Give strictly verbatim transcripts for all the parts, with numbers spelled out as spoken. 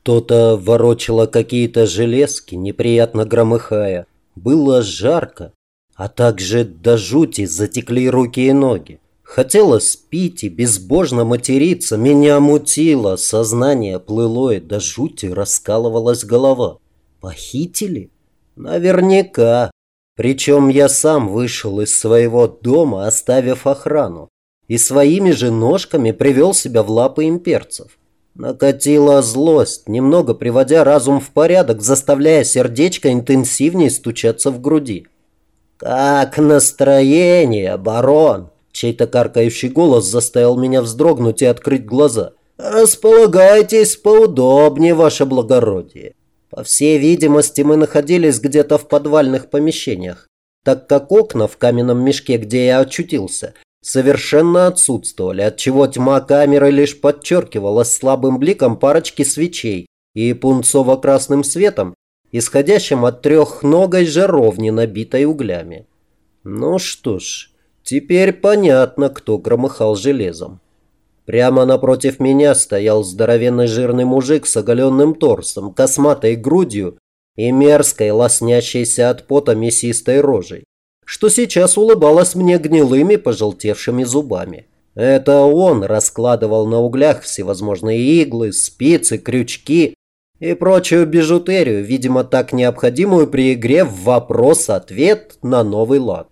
Кто-то ворочало какие-то железки, неприятно громыхая. Было жарко, а также до жути затекли руки и ноги. Хотелось пить и безбожно материться, меня мутило, сознание плыло и до жути раскалывалась голова. Похитили? Наверняка. Причем я сам вышел из своего дома, оставив охрану, и своими же ножками привел себя в лапы имперцев. Накатила злость, немного приводя разум в порядок, заставляя сердечко интенсивнее стучаться в груди. «Как настроение, барон?» Чей-то каркающий голос заставил меня вздрогнуть и открыть глаза. «Располагайтесь поудобнее, ваше благородие». По всей видимости, мы находились где-то в подвальных помещениях, так как окна в каменном мешке, где я очутился, совершенно отсутствовали, отчего тьма камеры лишь подчеркивалась слабым бликом парочки свечей и пунцово-красным светом, исходящим от трехногой жаровни, набитой углями. Ну что ж, теперь понятно, кто громыхал железом. Прямо напротив меня стоял здоровенный жирный мужик с оголенным торсом, косматой грудью и мерзкой, лоснящейся от пота мясистой рожей, что сейчас улыбалась мне гнилыми пожелтевшими зубами. Это он раскладывал на углях всевозможные иглы, спицы, крючки и прочую бижутерию, видимо, так необходимую при игре в вопрос-ответ на новый лад.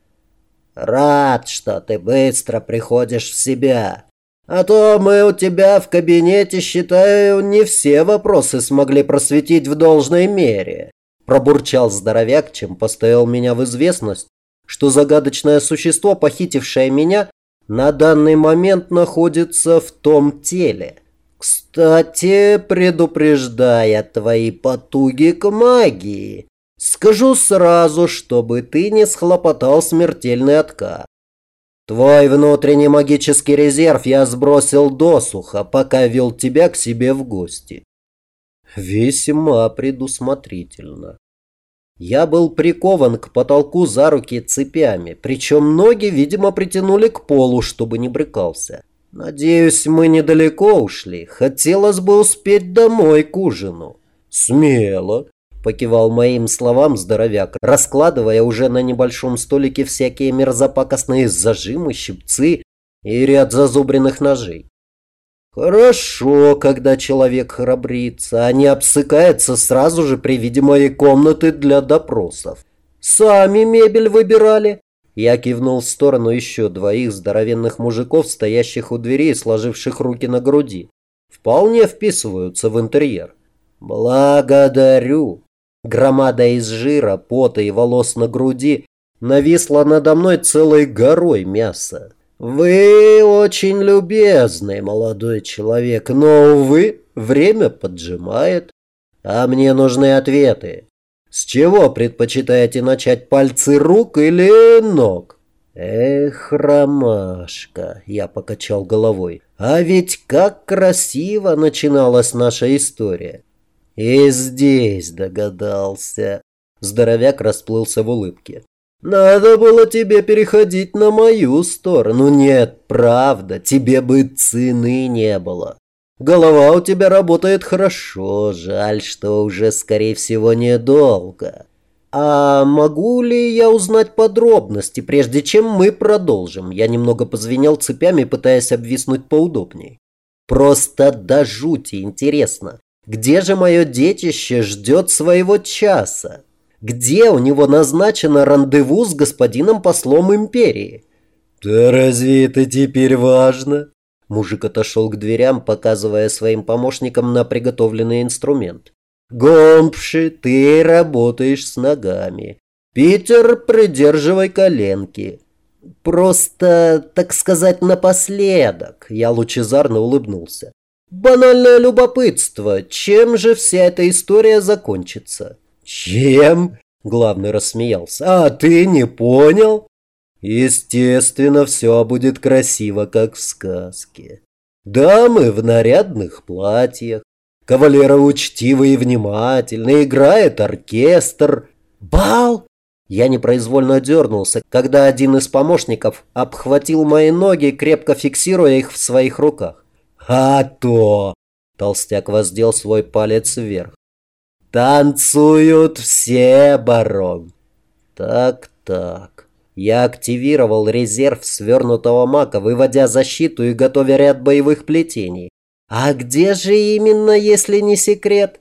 «Рад, что ты быстро приходишь в себя. А то мы у тебя в кабинете, считаю, не все вопросы смогли просветить в должной мере», пробурчал здоровяк, чем поставил меня в известность, что загадочное существо, похитившее меня, на данный момент находится в том теле. «Кстати, предупреждая твои потуги к магии, скажу сразу, чтобы ты не схлопотал смертельный отказ. Твой внутренний магический резерв я сбросил досуха, пока вел тебя к себе в гости». Весьма предусмотрительно. Я был прикован к потолку за руки цепями, причем ноги, видимо, притянули к полу, чтобы не брыкался. Надеюсь, мы недалеко ушли. Хотелось бы успеть домой к ужину. «Смело», — покивал моим словам здоровяк, раскладывая уже на небольшом столике всякие мерзопакостные зажимы, щипцы и ряд зазубренных ножей. «Хорошо, когда человек храбрится, а не обсыкается сразу же при виде моей комнаты для допросов. Сами мебель выбирали?» Я кивнул в сторону еще двоих здоровенных мужиков, стоящих у двери и сложивших руки на груди. Вполне вписываются в интерьер. «Благодарю». Громада из жира, пота и волос на груди нависла надо мной целой горой мяса. «Вы очень любезный молодой человек, но, увы, время поджимает, а мне нужны ответы. С чего предпочитаете начать, пальцы рук или ног?» «Эх, ромашка», — я покачал головой, — «а ведь как красиво начиналась наша история». «И здесь догадался». Здоровяк расплылся в улыбке. «Надо было тебе переходить на мою сторону. Нет, правда, тебе бы цены не было. Голова у тебя работает хорошо, жаль, что уже, скорее всего, недолго. А могу ли я узнать подробности, прежде чем мы продолжим?» Я немного позвенел цепями, пытаясь обвиснуть поудобней. «Просто до жути интересно, где же мое детище ждет своего часа? Где у него назначено рандеву с господином послом империи?» «Да разве это теперь важно?» Мужик отошел к дверям, показывая своим помощникам на приготовленный инструмент. «Гомпши, ты работаешь с ногами. Питер, придерживай коленки. Просто, так сказать, напоследок». Я лучезарно улыбнулся. «Банальное любопытство. Чем же вся эта история закончится?» «Чем?» — главный рассмеялся. «А ты не понял?» «Естественно, все будет красиво, как в сказке. Дамы в нарядных платьях, кавалеры учтивые и внимательные, играет оркестр. Бал!» Я непроизвольно дернулся, когда один из помощников обхватил мои ноги, крепко фиксируя их в своих руках. «А то! Толстяк воздел свой палец вверх. «Танцуют все, барон!» «Так-так...» Я активировал резерв свернутого мака, выводя защиту и готовя ряд боевых плетений. «А где же именно, если не секрет?»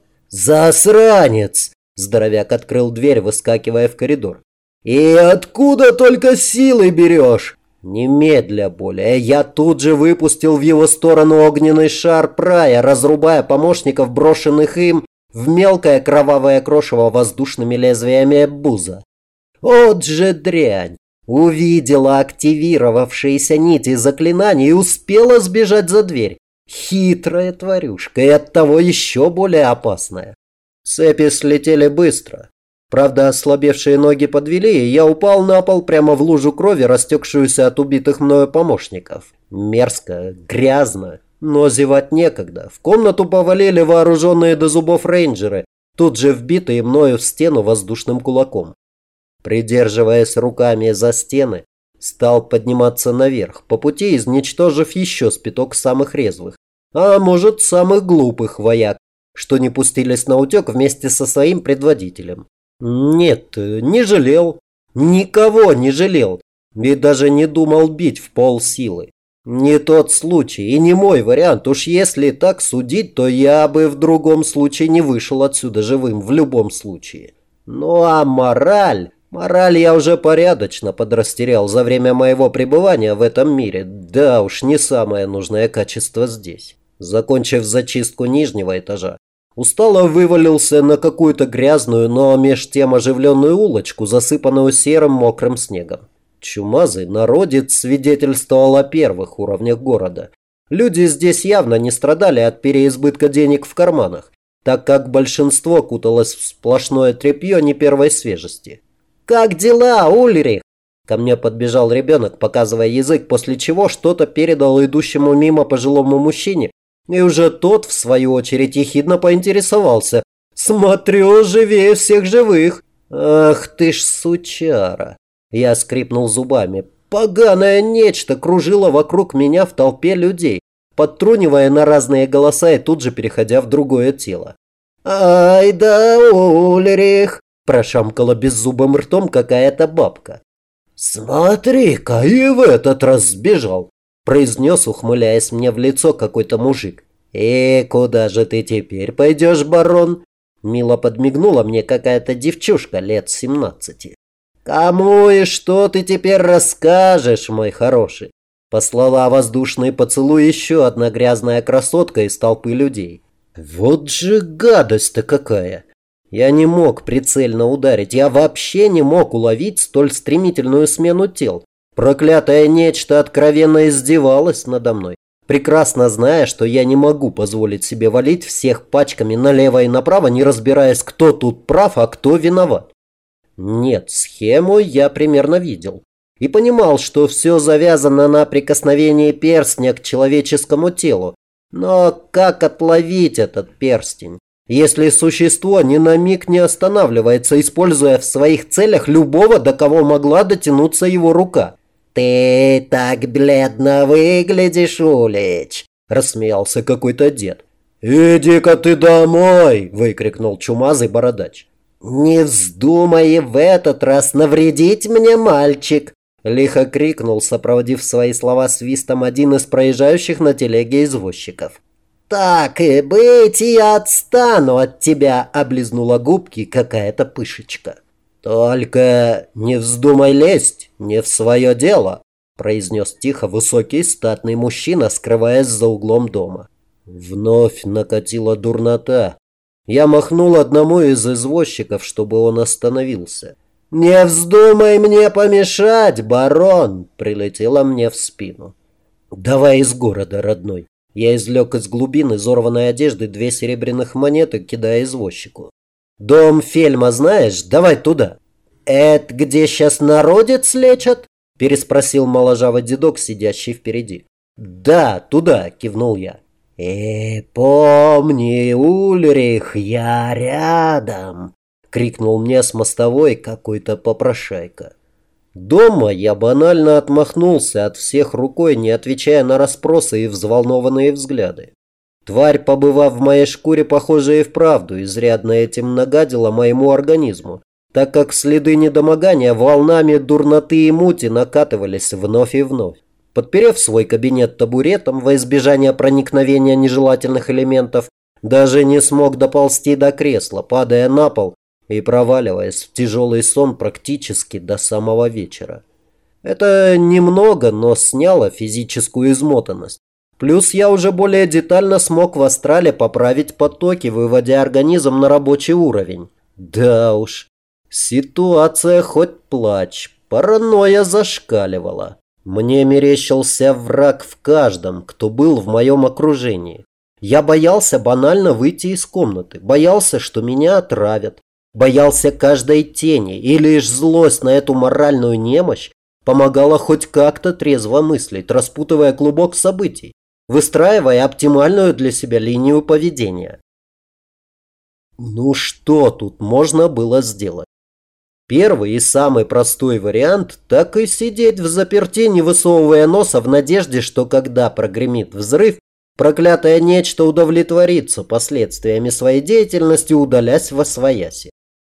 «Засранец!» Здоровяк открыл дверь, выскакивая в коридор. «И откуда только силы берешь?» Немедля более, я тут же выпустил в его сторону огненный шар прая, разрубая помощников, брошенных им в мелкое кровавое крошево воздушными лезвиями буза. Вот же дрянь! Увидела активировавшиеся нити заклинаний и успела сбежать за дверь. Хитрая тварюшка и оттого еще более опасная. Цепи слетели быстро. Правда, ослабевшие ноги подвели, и я упал на пол прямо в лужу крови, растекшуюся от убитых мною помощников. Мерзко, грязно, но зевать некогда. В комнату повалили вооруженные до зубов рейнджеры, тут же вбитые мною в стену воздушным кулаком. Придерживаясь руками за стены, стал подниматься наверх, по пути изничтожив еще спиток самых резвых, а может самых глупых вояк, что не пустились на утек вместе со своим предводителем. Нет, не жалел, никого не жалел, и даже не думал бить в полсилы. Не тот случай и не мой вариант, уж если так судить, то я бы в другом случае не вышел отсюда живым, в любом случае. Ну а мораль... Мораль я уже порядочно подрастерял за время моего пребывания в этом мире. Да уж, не самое нужное качество здесь. Закончив зачистку нижнего этажа, устало вывалился на какую-то грязную, но меж тем оживленную улочку, засыпанную серым мокрым снегом. Чумазый народец свидетельствовал о первых уровнях города. Люди здесь явно не страдали от переизбытка денег в карманах, так как большинство куталось в сплошное тряпье не первой свежести. «Как дела, Ульрих?» Ко мне подбежал ребенок, показывая язык, после чего что-то передал идущему мимо пожилому мужчине, и уже тот, в свою очередь, ехидно поинтересовался. «Смотрю, живее всех живых!» «Ах ты ж сучара!» Я скрипнул зубами. Поганое нечто кружило вокруг меня в толпе людей, подтрунивая на разные голоса и тут же переходя в другое тело. «Ай да, Ульрих!» Прошамкала беззубым ртом какая-то бабка. «Смотри-ка, и в этот раз сбежал!» Произнес, ухмыляясь мне в лицо, какой-то мужик. «И куда же ты теперь пойдешь, барон?» Мило подмигнула мне какая-то девчушка лет семнадцати. «Кому и что ты теперь расскажешь, мой хороший?» Послала воздушный поцелуй еще одна грязная красотка из толпы людей. «Вот же гадость-то какая!» Я не мог прицельно ударить, я вообще не мог уловить столь стремительную смену тел. Проклятое нечто откровенно издевалось надо мной, прекрасно зная, что я не могу позволить себе валить всех пачками налево и направо, не разбираясь, кто тут прав, а кто виноват. Нет, схему я примерно видел и понимал, что все завязано на прикосновении перстня к человеческому телу. Но как отловить этот перстень, если существо ни на миг не останавливается, используя в своих целях любого, до кого могла дотянуться его рука? «Ты так бледно выглядишь, Улич!» – рассмеялся какой-то дед. «Иди-ка ты домой!» – выкрикнул чумазый бородач. «Не вздумай в этот раз навредить мне, мальчик!» – лихо крикнул, сопроводив свои слова свистом один из проезжающих на телеге извозчиков. «Так и быть, я отстану от тебя!» – облизнула губки какая-то пышечка. «Только не вздумай лезть, не в свое дело!» – произнес тихо высокий статный мужчина, скрываясь за углом дома. Вновь накатила дурнота. Я махнул одному из извозчиков, чтобы он остановился. «Не вздумай мне помешать, барон!» – прилетело мне в спину. «Давай из города, родной!» Я извлек из глубин изорванной одежды две серебряных монеты, кидая извозчику. «Дом Фельма знаешь? Давай туда!» «Это где сейчас народец лечат?» – переспросил моложавый дедок, сидящий впереди. «Да, туда!» – кивнул я. «И помни, Ульрих, я рядом!» – крикнул мне с мостовой какой-то попрошайка. Дома я банально отмахнулся от всех рукой, не отвечая на расспросы и взволнованные взгляды. Тварь, побывав в моей шкуре, похоже, и вправду изрядно этим нагадила моему организму, так как следы недомогания волнами дурноты и мути накатывались вновь и вновь. Подперев свой кабинет табуретом во избежание проникновения нежелательных элементов, даже не смог доползти до кресла, падая на пол и проваливаясь в тяжелый сон практически до самого вечера. Это немного, но сняло физическую измотанность. Плюс я уже более детально смог в астрале поправить потоки, выводя организм на рабочий уровень. Да уж, ситуация хоть плачь, паранойя зашкаливала. Мне мерещился враг в каждом, кто был в моем окружении. Я боялся банально выйти из комнаты, боялся, что меня отравят, боялся каждой тени, и лишь злость на эту моральную немощь помогала хоть как-то трезво мыслить, распутывая клубок событий, выстраивая оптимальную для себя линию поведения. Ну что тут можно было сделать? Первый и самый простой вариант – так и сидеть взаперти, не высовывая носа, в надежде, что когда прогремит взрыв, проклятое нечто удовлетворится последствиями своей деятельности, удалясь восвояси.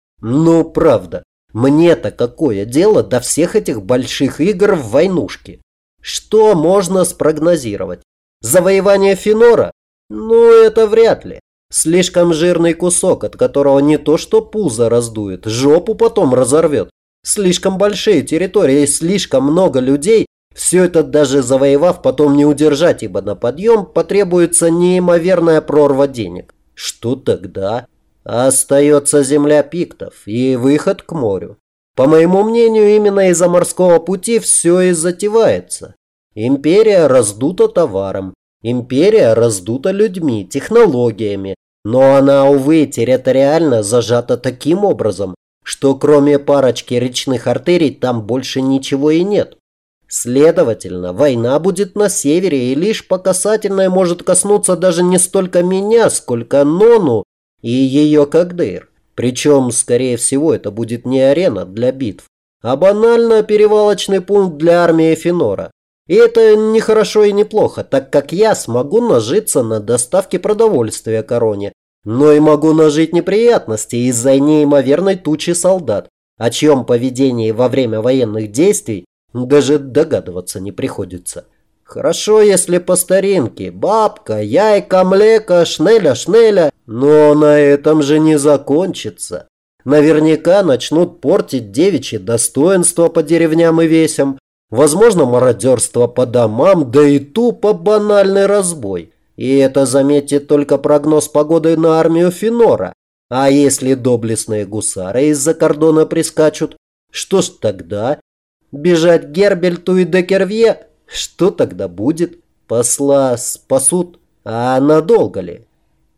Ну правда, мне-то какое дело до всех этих больших игр в войнушке? Что можно спрогнозировать? Завоевание Фенора? Ну это вряд ли. Слишком жирный кусок, от которого не то что пузо раздует, жопу потом разорвет. Слишком большие территории, слишком много людей. Все это даже завоевав, потом не удержать, ибо на подъем потребуется неимоверная прорва денег. Что тогда? Остается земля пиктов и выход к морю. По моему мнению, именно из-за морского пути все и затевается. Империя раздута товаром. Империя раздута людьми, технологиями, но она, увы, территориально зажата таким образом, что кроме парочки речных артерий там больше ничего и нет. Следовательно, война будет на севере, и лишь по касательной может коснуться даже не столько меня, сколько Нону и ее Кагдейр. Причем, скорее всего, это будет не арена для битв, а банально перевалочный пункт для армии Фенора. И это не хорошо и не плохо, так как я смогу нажиться на доставке продовольствия короне, но и могу нажить неприятности из-за неимоверной тучи солдат, о чьем поведении во время военных действий даже догадываться не приходится. Хорошо, если по старинке: бабка, яйка, млека, шнеля, шнеля, но на этом же не закончится. Наверняка начнут портить девичье достоинство по деревням и весям. Возможно, мародерство по домам, да и тупо банальный разбой. И это, заметьте, только прогноз погоды на армию Фенора. А если доблестные гусары из-за кордона прискачут, что ж тогда? Бежать к Гербельту и Декервье? Что тогда будет? Посла спасут? А надолго ли?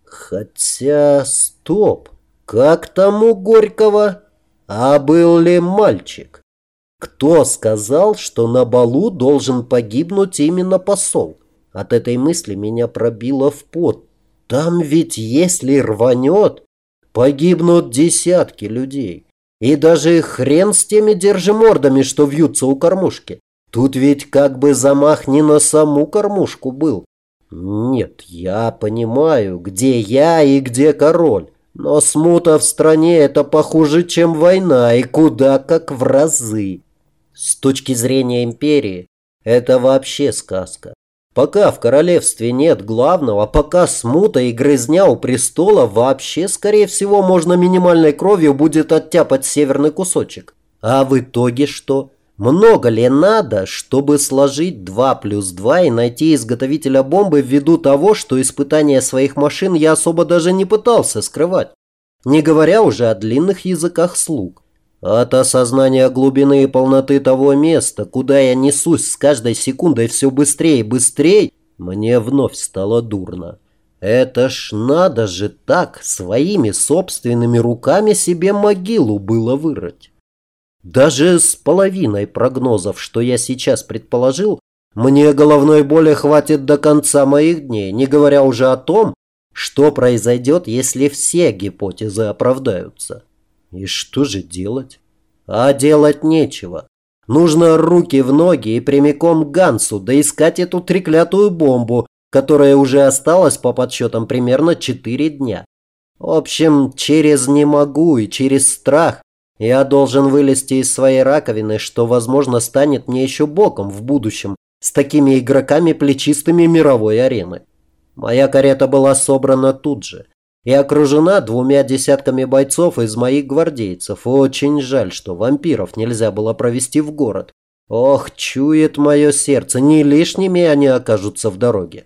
Хотя, стоп, как там у Горького? А был ли мальчик? Кто сказал, что на балу должен погибнуть именно посол? От этой мысли меня пробило в пот. Там ведь, если рванет, погибнут десятки людей. И даже хрен с теми держимордами, что вьются у кормушки. Тут ведь как бы замах не на саму кормушку был. Нет, я понимаю, где я и где король. Но смута в стране — это похуже, чем война, и куда как в разы. С точки зрения империи, это вообще сказка. Пока в королевстве нет главного, пока смута и грызня у престола, вообще, скорее всего, можно минимальной кровью будет оттяпать северный кусочек. А в итоге что? Много ли надо, чтобы сложить два плюс два и найти изготовителя бомбы ввиду того, что испытания своих машин я особо даже не пытался скрывать? Не говоря уже о длинных языках слуг. От осознания глубины и полноты того места, куда я несусь с каждой секундой все быстрее и быстрее, мне вновь стало дурно. Это ж надо же так своими собственными руками себе могилу было вырыть. Даже с половиной прогнозов, что я сейчас предположил, мне головной боли хватит до конца моих дней, не говоря уже о том, что произойдет, если все гипотезы оправдаются. И что же делать? А делать нечего. Нужно руки в ноги и прямиком к Гансу, да искать эту треклятую бомбу, которое уже осталось по подсчетам примерно четыре дня. В общем, через «не могу» и через страх я должен вылезти из своей раковины, что, возможно, станет мне еще боком в будущем с такими игроками плечистыми мировой арены. Моя карета была собрана тут же и окружена двумя десятками бойцов из моих гвардейцев. Очень жаль, что вампиров нельзя было провести в город. Ох, чует мое сердце, не лишними они окажутся в дороге.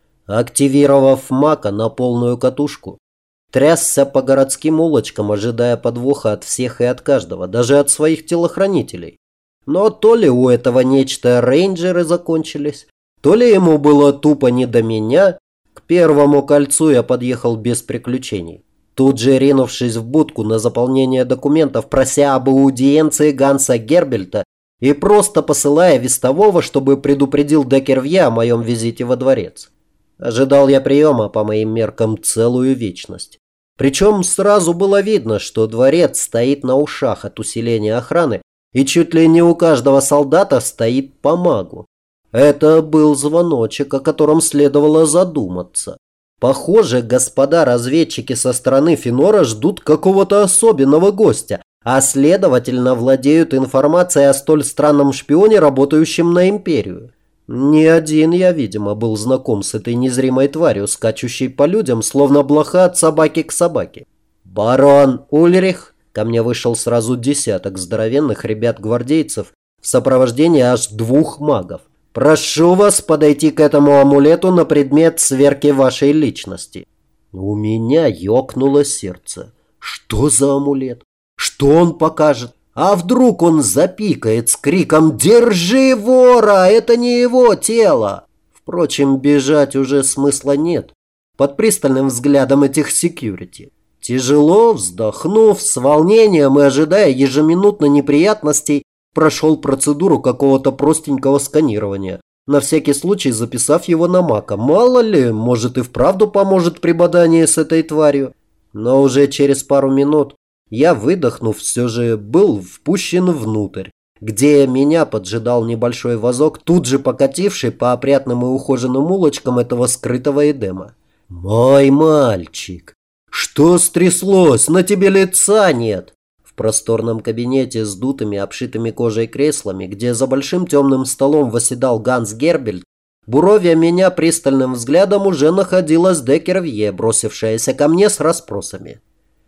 Активировав мака на полную катушку, трясся по городским улочкам, ожидая подвоха от всех и от каждого, даже от своих телохранителей. Но то ли у этого нечто рейнджеры закончились, то ли ему было тупо не до меня. К первому кольцу я подъехал без приключений, тут же ринувшись в будку на заполнение документов, прося об аудиенции Ганса Гербельта и просто посылая вестового, чтобы предупредил Деккервье о моем визите во дворец. Ожидал я приема, по моим меркам, целую вечность. Причем сразу было видно, что дворец стоит на ушах от усиления охраны, и чуть ли не у каждого солдата стоит по магу. Это был звоночек, о котором следовало задуматься. Похоже, господа разведчики со стороны Фенора ждут какого-то особенного гостя, а следовательно владеют информацией о столь странном шпионе, работающем на империю. Не один я, видимо, был знаком с этой незримой тварью, скачущей по людям, словно блоха от собаки к собаке. «Барон Ульрих!» Ко мне вышел сразу десяток здоровенных ребят-гвардейцев в сопровождении аж двух магов. «Прошу вас подойти к этому амулету на предмет сверки вашей личности». У меня ёкнуло сердце. Что за амулет? Что он покажет? А вдруг он запикает с криком «Держи вора! Это не его тело!» Впрочем, бежать уже смысла нет. Под пристальным взглядом этих секьюрити. Тяжело вздохнув, с волнением и ожидая ежеминутно неприятностей, прошел процедуру какого-то простенького сканирования, на всякий случай записав его на мака. Мало ли, может и вправду поможет при бадании с этой тварью. Но уже через пару минут я, выдохнув, все же был впущен внутрь, где меня поджидал небольшой вазок, тут же покативший по опрятным и ухоженным улочкам этого скрытого Эдема. «Мой мальчик, что стряслось? На тебе лица нет!» В просторном кабинете с дутыми, обшитыми кожей креслами, где за большим темным столом восседал Ганс Гербельт, буровя меня пристальным взглядом, уже находилась Деккервье, бросившаяся ко мне с расспросами.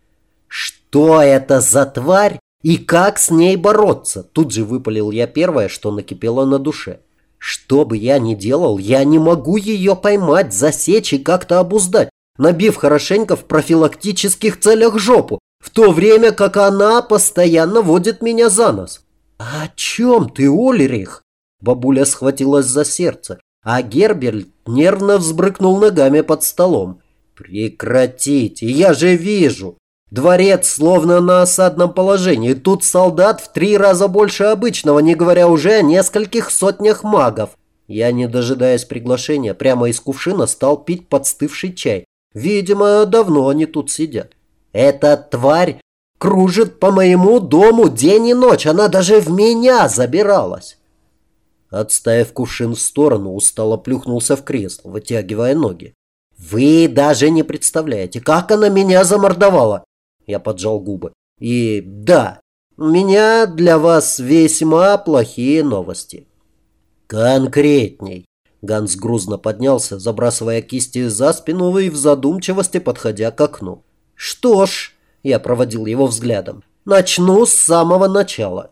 «Что это за тварь и как с ней бороться?» Тут же выпалил я первое, что накипело на душе. «Что бы я ни делал, я не могу ее поймать, засечь и как-то обуздать, набив хорошенько в профилактических целях жопу, в то время как она постоянно водит меня за нос». «О чем ты, Ульрих?» Бабуля схватилась за сердце, а Гербельт нервно взбрыкнул ногами под столом. «Прекратите, я же вижу. Дворец словно на осадном положении. Тут солдат в три раза больше обычного, не говоря уже о нескольких сотнях магов». Я, не дожидаясь приглашения, прямо из кувшина стал пить подстывший чай. Видимо, давно они тут сидят. «Эта тварь кружит по моему дому день и ночь. Она даже в меня забиралась». Отставив кувшин в сторону, устало плюхнулся в кресло, вытягивая ноги. «Вы даже не представляете, как она меня замордовала!» Я поджал губы. «И да, у меня для вас весьма плохие новости». «Конкретней». Ганс грузно поднялся, забрасывая кисти за спину и в задумчивости подходя к окну. «Что ж», я проводил его взглядом, «начну с самого начала».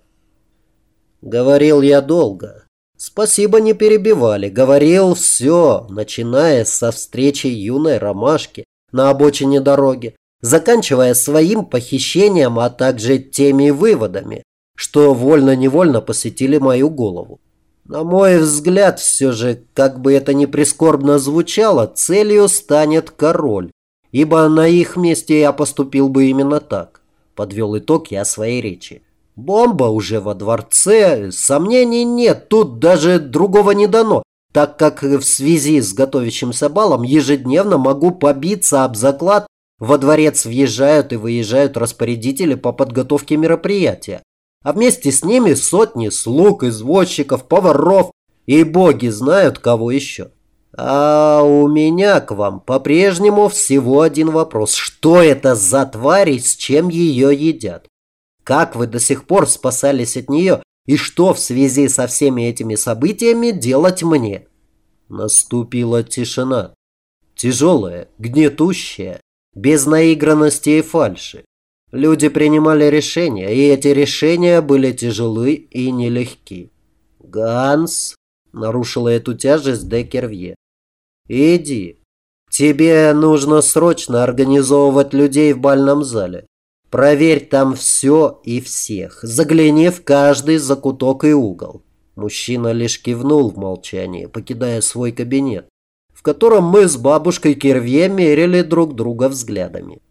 Говорил я долго. Спасибо, не перебивали. Говорил все, начиная со встречи юной ромашки на обочине дороги, заканчивая своим похищением, а также теми выводами, что вольно-невольно посетили мою голову. На мой взгляд, все же, как бы это ни прискорбно звучало, целью станет король, ибо на их месте я поступил бы именно так. Подвел итог я своей речи. Бомба уже во дворце, сомнений нет, тут даже другого не дано, так как в связи с готовящимся балом ежедневно могу побиться об заклад, во дворец въезжают и выезжают распорядители по подготовке мероприятия, а вместе с ними сотни слуг, извозчиков, поваров и боги знают кого еще. А у меня к вам по-прежнему всего один вопрос. Что это за тварь и с чем ее едят? Как вы до сих пор спасались от нее? И что в связи со всеми этими событиями делать мне?» Наступила тишина. Тяжелая, гнетущая, без наигранности и фальши. Люди принимали решения, и эти решения были тяжелы и нелегки. «Ганс», — нарушила эту тяжесть де Кервье, — «иди. Тебе нужно срочно организовывать людей в бальном зале. Проверь там все и всех. Загляни в каждый закуток и угол». Мужчина лишь кивнул в молчании, покидая свой кабинет, в котором мы с бабушкой Кервье мерили друг друга взглядами.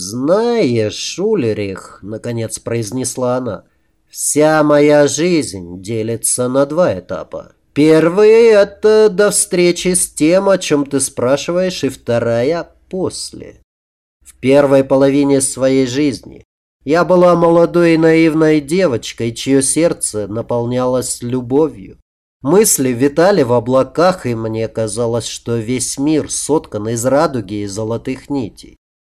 «Знаешь, Ульрих», — наконец произнесла она, — «вся моя жизнь делится на два этапа. Первый — это до встречи с тем, о чем ты спрашиваешь, и вторая — после. В первой половине своей жизни я была молодой и наивной девочкой, чье сердце наполнялось любовью. Мысли витали в облаках, и мне казалось, что весь мир соткан из радуги и золотых нитей.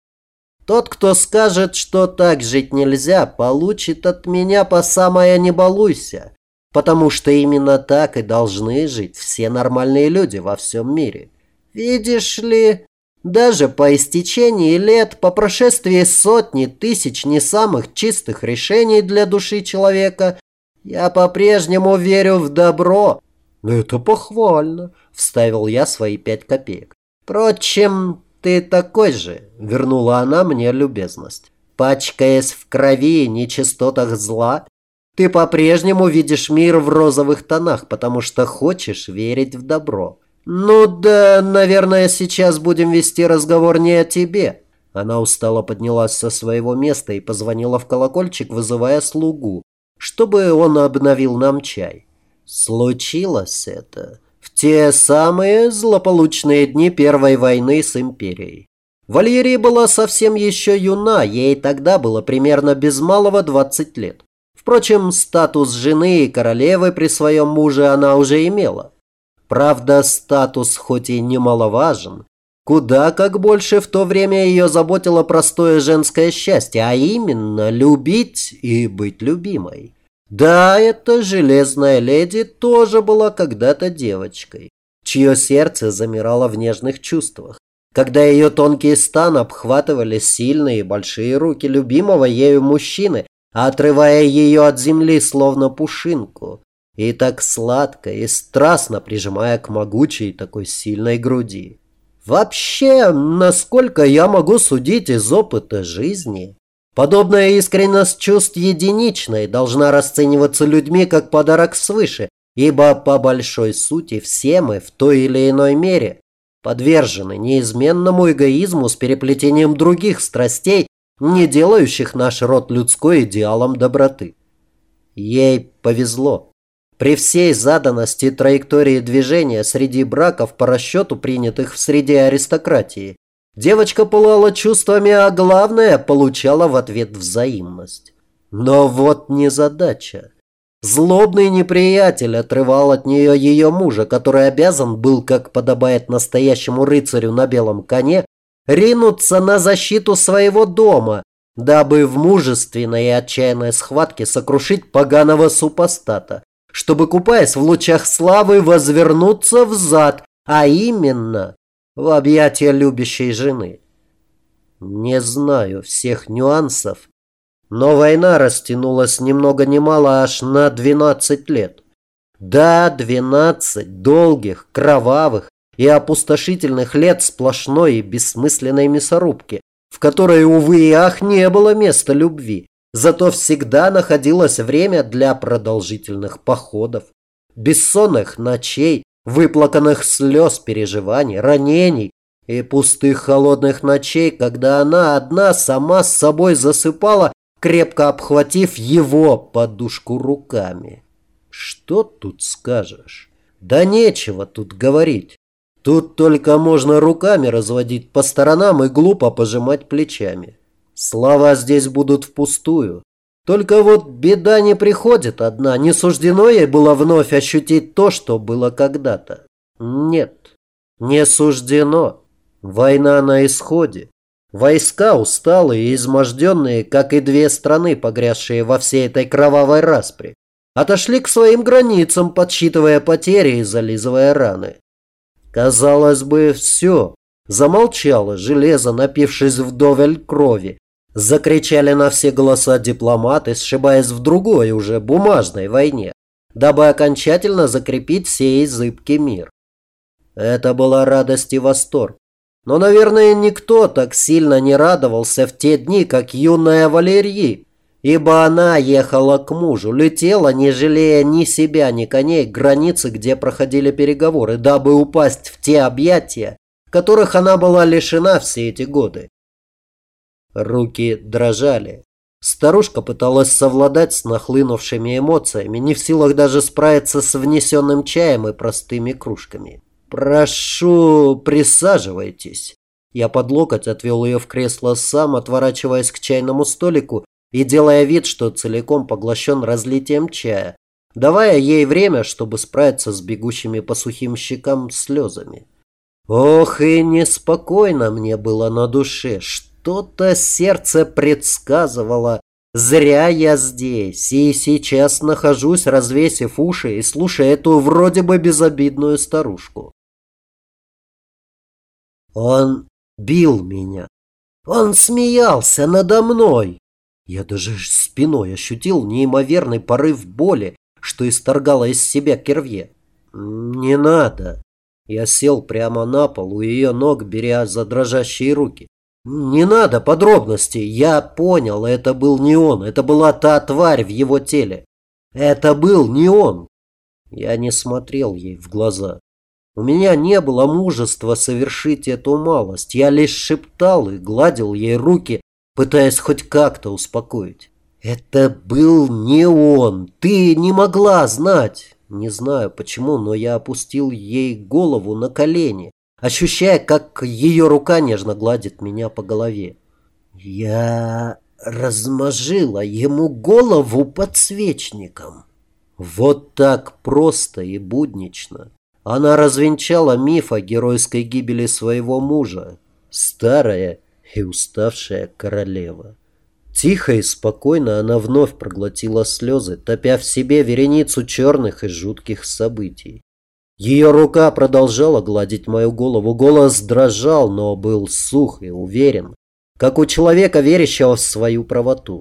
Тот, кто скажет, что так жить нельзя, получит от меня по самое не балуйся, потому что именно так и должны жить все нормальные люди во всем мире. Видишь ли, даже по истечении лет, по прошествии сотни тысяч не самых чистых решений для души человека, я по-прежнему верю в добро». «Это похвально», — вставил я свои пять копеек. «Впрочем, ты такой же», — вернула она мне любезность. «Пачкаясь в крови и нечистотах зла, ты по-прежнему видишь мир в розовых тонах, потому что хочешь верить в добро. Ну да, наверное, сейчас будем вести разговор не о тебе». Она устало поднялась со своего места и позвонила в колокольчик, вызывая слугу, чтобы он обновил нам чай. Случилось это в те самые злополучные дни Первой войны с империей. Валерия была совсем еще юна, ей тогда было примерно без малого двадцать лет. Впрочем, статус жены и королевы при своем муже она уже имела. Правда, статус хоть и немаловажен, куда как больше в то время ее заботило простое женское счастье, а именно любить и быть любимой. Да, эта железная леди тоже была когда-то девочкой, чье сердце замирало в нежных чувствах, когда ее тонкий стан обхватывали сильные и большие руки любимого ею мужчины, отрывая ее от земли словно пушинку, и так сладко и страстно прижимая к могучей такой сильной груди. Вообще, насколько я могу судить из опыта жизни, подобная искренность чувств единичной должна расцениваться людьми как подарок свыше, ибо по большой сути все мы в той или иной мере подвержены неизменному эгоизму с переплетением других страстей, не делающих наш род людской идеалом доброты. Ей повезло. При всей заданности траектории движения среди браков по расчету, принятых в среде аристократии, девочка пылала чувствами, а главное, получала в ответ взаимность. Но вот незадача. Злобный неприятель отрывал от нее ее мужа, который обязан был, как подобает настоящему рыцарю на белом коне, ринуться на защиту своего дома, дабы в мужественной и отчаянной схватке сокрушить поганого супостата, чтобы, купаясь в лучах славы, возвернуться взад, а именно в объятия любящей жены. Не знаю всех нюансов, но война растянулась ни много ни мало аж на двенадцать лет. Да, двенадцать долгих, кровавых и опустошительных лет сплошной и бессмысленной мясорубки, в которой, увы и ах, не было места любви. Зато всегда находилось время для продолжительных походов, бессонных ночей, выплаканных слез, переживаний, ранений и пустых холодных ночей, когда она одна сама с собой засыпала, крепко обхватив его подушку руками. Что тут скажешь? Да нечего тут говорить. Тут только можно руками разводить по сторонам и глупо пожимать плечами. Слова здесь будут впустую. Только вот беда не приходит одна. Не суждено ей было вновь ощутить то, что было когда-то. Нет. Не суждено. Война на исходе. Войска усталые и изможденные, как и две страны, погрязшие во всей этой кровавой распри, отошли к своим границам, подсчитывая потери и зализывая раны. Казалось бы, все. Замолчало железо, напившись вдоволь крови. Закричали на все голоса дипломаты, сшибаясь в другой уже бумажной войне, дабы окончательно закрепить сей зыбкий мир. Это была радость и восторг. Но, наверное, никто так сильно не радовался в те дни, как юная Валерьи, ибо она ехала к мужу, летела, не жалея ни себя, ни коней, к границе, где проходили переговоры, дабы упасть в те объятия, которых она была лишена все эти годы. Руки дрожали. Старушка пыталась совладать с нахлынувшими эмоциями, не в силах даже справиться с внесенным чаем и простыми кружками. «Прошу, присаживайтесь». Я под локоть отвел ее в кресло сам, отворачиваясь к чайному столику и делая вид, что целиком поглощен разлитием чая, давая ей время, чтобы справиться с бегущими по сухим щекам слезами. Ох, и неспокойно мне было на душе. Что-то сердце предсказывало. Зря я здесь и сейчас нахожусь, развесив уши и слушая эту вроде бы безобидную старушку. Он бил меня. Он смеялся надо мной. Я даже спиной ощутил неимоверный порыв боли, что исторгало из себя Кервье. «Не надо». Я сел прямо на пол у ее ног, беря за дрожащие руки. «Не надо подробностей. Я понял, это был не он. Это была та тварь в его теле. Это был не он». Я не смотрел ей в глаза. У меня не было мужества совершить эту малость. Я лишь шептал и гладил ей руки, пытаясь хоть как-то успокоить. «Это был не он. Ты не могла знать». Не знаю почему, но я опустил ей голову на колени, ощущая, как ее рука нежно гладит меня по голове. Я размажила ему голову подсвечником. Вот так просто и буднично. Она развенчала миф о геройской гибели своего мужа. Старая и уставшая королева. Тихо и спокойно она вновь проглотила слезы, топя в себе вереницу черных и жутких событий. Ее рука продолжала гладить мою голову, голос дрожал, но был сух и уверен, как у человека, верящего в свою правоту.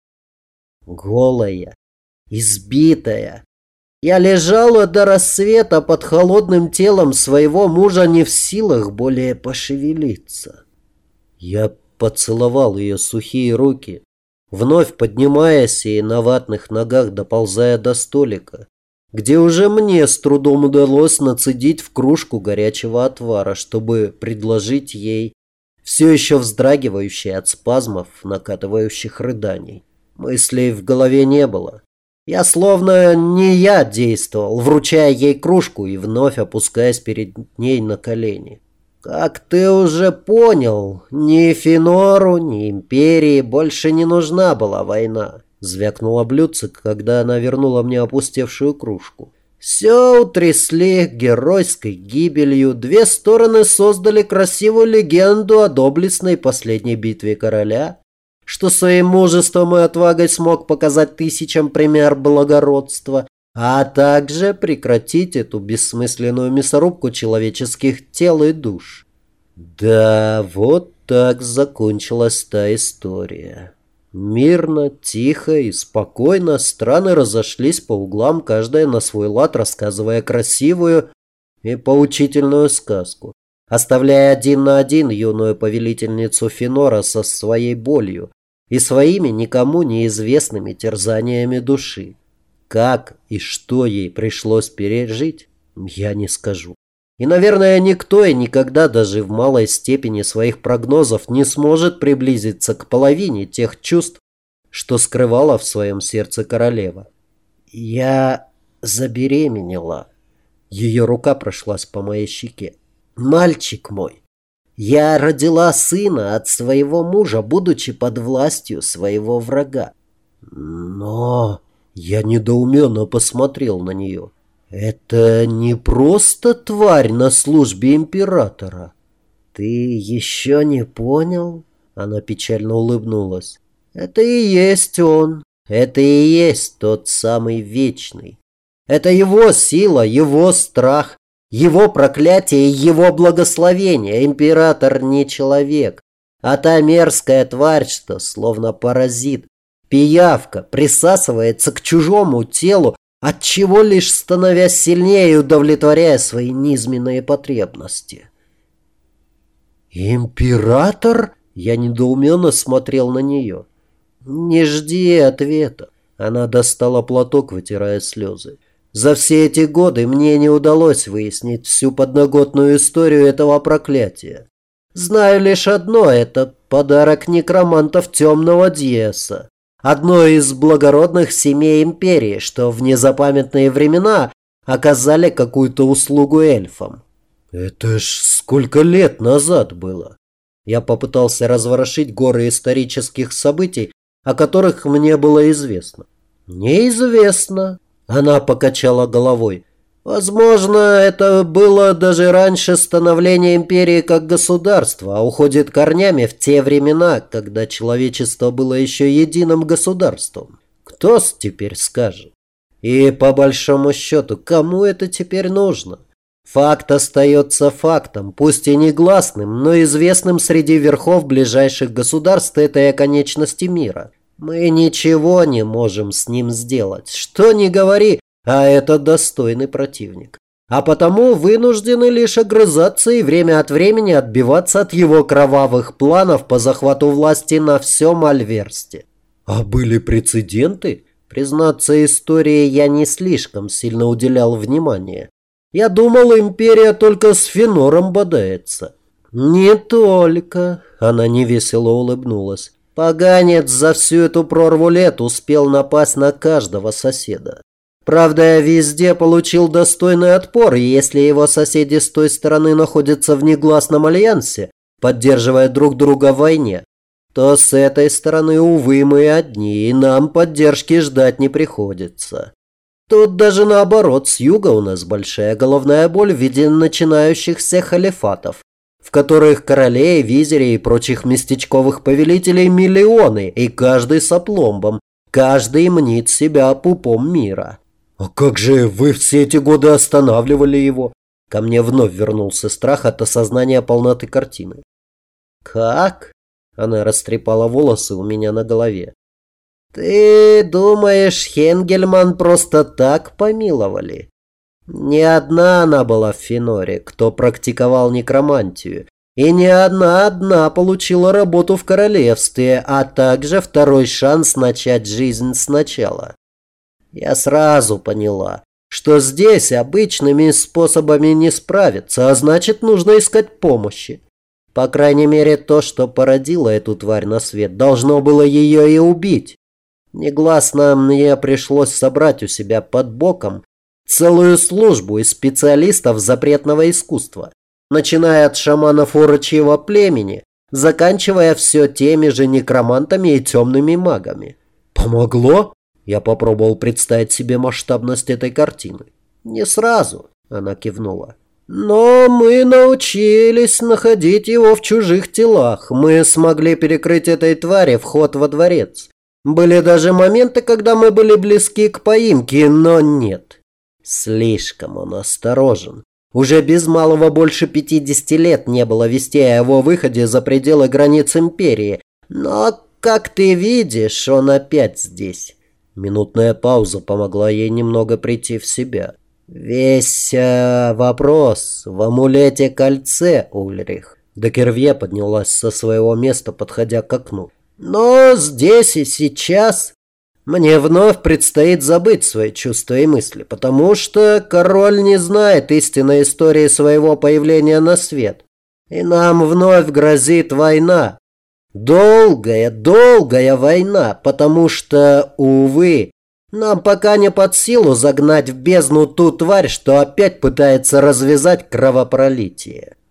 Голая, избитая. Я лежала до рассвета под холодным телом своего мужа, не в силах более пошевелиться. Я поцеловал ее сухие руки, вновь поднимаясь и на ватных ногах доползая до столика, где уже мне с трудом удалось нацедить в кружку горячего отвара, чтобы предложить ей, все еще вздрагивающей от спазмов, накатывающих рыданий. Мыслей в голове не было. Я словно не я действовал, вручая ей кружку и вновь опускаясь перед ней на колени. Как ты уже понял, ни Фенору, ни Империи больше не нужна была война. Звякнула блюдце, когда она вернула мне опустевшую кружку. Все утрясли геройской гибелью. Две стороны создали красивую легенду о доблестной последней битве короля, что своим мужеством и отвагой смог показать тысячам пример благородства, а также прекратить эту бессмысленную мясорубку человеческих тел и душ. Да, вот так закончилась та история. Мирно, тихо и спокойно страны разошлись по углам, каждая на свой лад, рассказывая красивую и поучительную сказку, оставляя один на один юную повелительницу Фенора со своей болью и своими никому неизвестными терзаниями души. Как и что ей пришлось пережить, я не скажу. И, наверное, никто и никогда даже в малой степени своих прогнозов не сможет приблизиться к половине тех чувств, что скрывала в своем сердце королева. Я забеременела. Ее рука прошлась по моей щеке. Мальчик мой, я родила сына от своего мужа, будучи под властью своего врага. Но... Я недоуменно посмотрел на нее. Это не просто тварь на службе императора. Ты еще не понял? Она печально улыбнулась. Это и есть он. Это и есть тот самый Вечный. Это его сила, его страх, его проклятие, его благословение. Император не человек, а та мерзкая тварь, что словно паразит, пиявка, присасывается к чужому телу, отчего лишь становясь сильнее и удовлетворяя свои низменные потребности. «Император?» Я недоуменно смотрел на нее. «Не жди ответа». Она достала платок, вытирая слезы. «За все эти годы мне не удалось выяснить всю подноготную историю этого проклятия. Знаю лишь одно – это подарок некромантов Темного Диеса, одной из благородных семей империи, что в незапамятные времена оказали какую-то услугу эльфам». «Это ж сколько лет назад было?» Я попытался разворошить горы исторических событий, о которых мне было известно. «Неизвестно», — она покачала головой. «Возможно, это было даже раньше становления империи как государства, а уходит корнями в те времена, когда человечество было еще единым государством. Кто теперь скажет? И по большому счету, кому это теперь нужно? Факт остается фактом, пусть и негласным, но известным среди верхов ближайших государств этой оконечности мира. Мы ничего не можем с ним сделать, что ни говори, а это достойный противник. А потому вынуждены лишь огрызаться и время от времени отбиваться от его кровавых планов по захвату власти на всем Альверсте». «А были прецеденты?» Признаться, истории я не слишком сильно уделял внимания. Я думал, империя только с Фенором бодается. «Не только», — она невесело улыбнулась. «Поганец за всю эту прорву лет успел напасть на каждого соседа. Правда, я везде получил достойный отпор, и если его соседи с той стороны находятся в негласном альянсе, поддерживая друг друга в войне, то с этой стороны, увы, мы одни, и нам поддержки ждать не приходится. Тут даже наоборот, с юга у нас большая головная боль в виде начинающихся халифатов, в которых королей, визирей и прочих местечковых повелителей миллионы, и каждый с опломбом, каждый мнит себя пупом мира». «А как же вы все эти годы останавливали его?» Ко мне вновь вернулся страх от осознания полноты картины. «Как?» Она растрепала волосы у меня на голове. «Ты думаешь, Хенгельман просто так помиловали? Не одна она была в Феноре, кто практиковал некромантию, и не одна одна получила работу в королевстве, а также второй шанс начать жизнь сначала. Я сразу поняла, что здесь обычными способами не справиться, а значит, нужно искать помощи. По крайней мере, то, что породило эту тварь на свет, должно было ее и убить. Негласно мне пришлось собрать у себя под боком целую службу из специалистов запретного искусства, начиная от шаманов урочьего племени, заканчивая все теми же некромантами и темными магами». «Помогло?» Я попробовал представить себе масштабность этой картины. «Не сразу», — она кивнула. «Но мы научились находить его в чужих телах. Мы смогли перекрыть этой твари вход во дворец. Были даже моменты, когда мы были близки к поимке, но нет. Слишком он осторожен. Уже без малого больше пятидесяти лет не было вести о его выходе за пределы границ империи. Но, как ты видишь, он опять здесь». Минутная пауза помогла ей немного прийти в себя. «Весь э, вопрос в амулете-кольце, Ульрих». Декервье поднялась со своего места, подходя к окну. «Но здесь и сейчас мне вновь предстоит забыть свои чувства и мысли, потому что король не знает истинной истории своего появления на свет, и нам вновь грозит война. Долгая, долгая война, потому что, увы, нам пока не под силу загнать в бездну ту тварь, что опять пытается развязать кровопролитие».